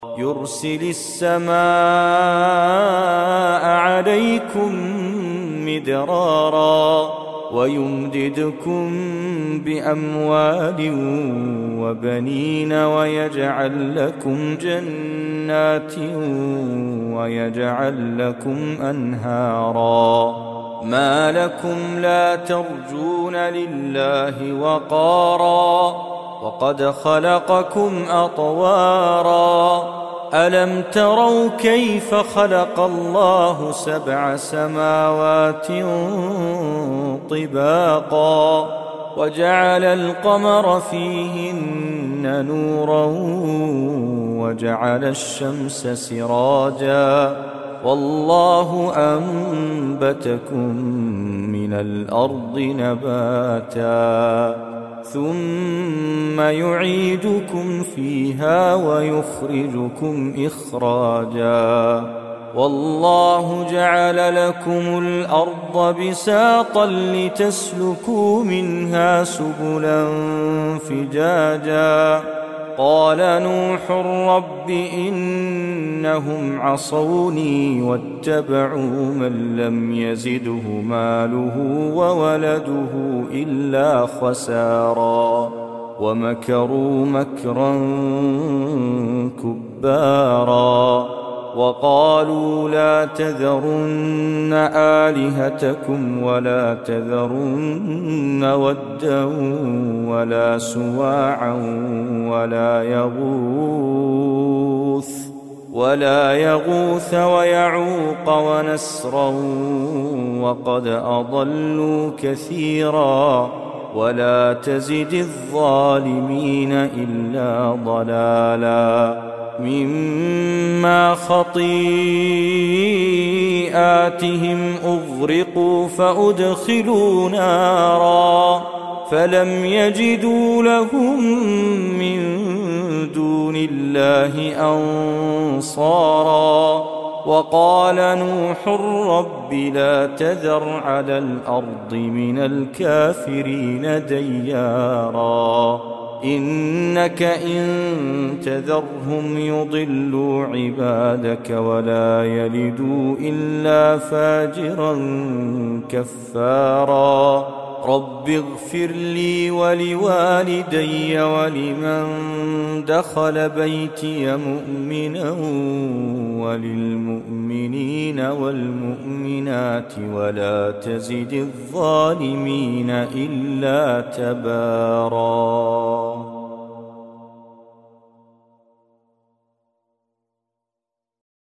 يرسل السماء عليكم مدرارا ويمددكم بأموال وبنين ويجعل لكم جنات ويجعل لكم أنهارا ما لكم لا ترجون لله وقارا وقد خلقكم أطوارا ألم تروا كيف خلق الله 7 سماوات طباقا وجعل القمر فيهن نورا وجعل الشمس سراجا والله أنبتكم من الأرض نباتا ثم يعيدكم فيها ويخرجكم إخراجا والله جعل لكم الأرض بساطا لتسلكوا منها سبلا فجاجا قال نوح رب إنهم عصوني واتبعوا من لم يزده ماله وولده إلا خسارا ومكروا مكرا كبارا وقالوا لا تذرن آلهتكم ولا تذرن ودا ولا سواعا ولا يغوث ويعوق ونسرا وقد أضلوا كثيرا ولا تزد الظالمين إلا ضلالا مما خطيئاتهم أغرقوا فأدخلوا نارا فلم يجدوا لهم من دون الله أنصارا وقال نوح رب لا تذر على الأرض من الكافرين ديارا إنك إن تذرهم يضلوا عبادك ولا يلدوا إلا فاجرا كفارا رب اغفر لي ولوالدي ولمن دخل بيتي مؤمنا وللمؤمنين والمؤمنات ولا تزد الظالمين إلا تبارا.